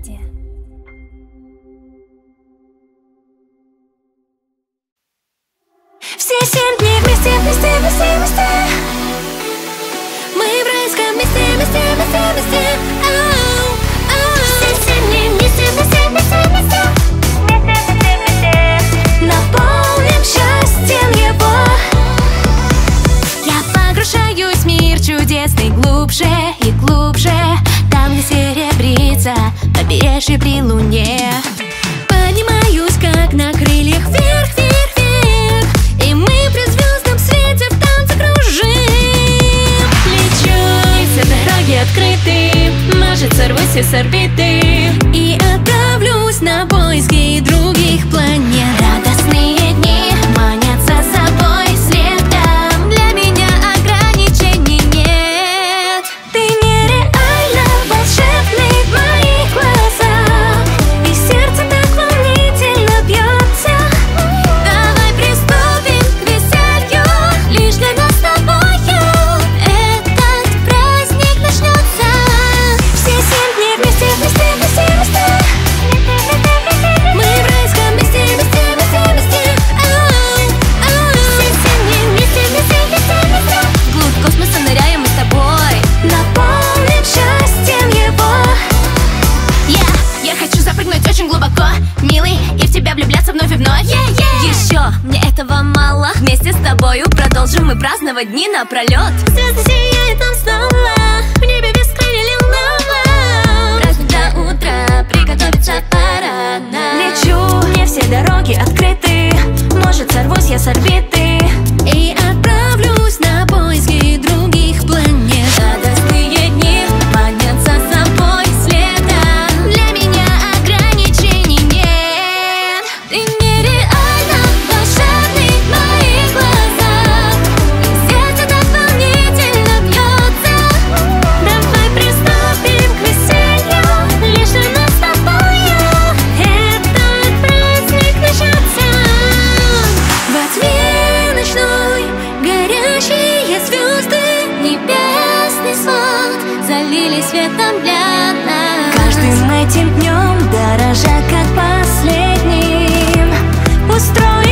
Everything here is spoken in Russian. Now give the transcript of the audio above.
Медиа. Все 7 дней вместе, вместе, вместе, вместе. Мы в райском месте, месте, месте, месте. Все 7 дней вместе, вместе, вместе, вместе. Наполним счастьем его. Я погружаюсь в мир чудесный глубже и глубже. Там, где серебрится побережье при луне. Поднимаюсь, как на крыльях, вверх, вверх, вверх. И мы при звездном свете в танце кружим. Лечу, и все дороги открыты. Может, сорвусь и с орбиты и отправлюсь на поиски других планет. Радостные дни манят за собой следом. Для меня ограничений нет. Ты нереально волшебный в моих глазах, и сердце так волнительно бьется. Давай приступим к веселью, лишь для нас с тобою этот праздник начнется. Все 7 дней вместе, вместе, вместе, вместе. Мы в райском месте, месте, месте, месте. Все 7 дней вместе, вместе, вместе, вместе. Вглубь космоса ныряем мы с тобой. Наполним счастьем его. Я хочу запрыгнуть очень глубоко, милый, и в тебя влюбляться вновь и вновь. Еще мне этого мало. Вместе с тобою продолжим мы праздновать дни напролет. Звезды сияют нам снова, в небе без крылья лилового. Праздник до утра, приготовиться пора нам. Лечу, мне все дороги открыты. Может, сорвусь я с орбиты и отправлюсь на поиски других планет. Радостные дни манят за собой следом. Для меня ограничений нет. Ты нереально волшебный в моих глазах, и сердце так волнительно бьется. Давай приступим к веселью, лишь для нас с тобою этот праздник начнется. Во тьме ночной горящие звезды, небесный свод залили светом для нас. Каждым этим днем, дорожа как последним, устроим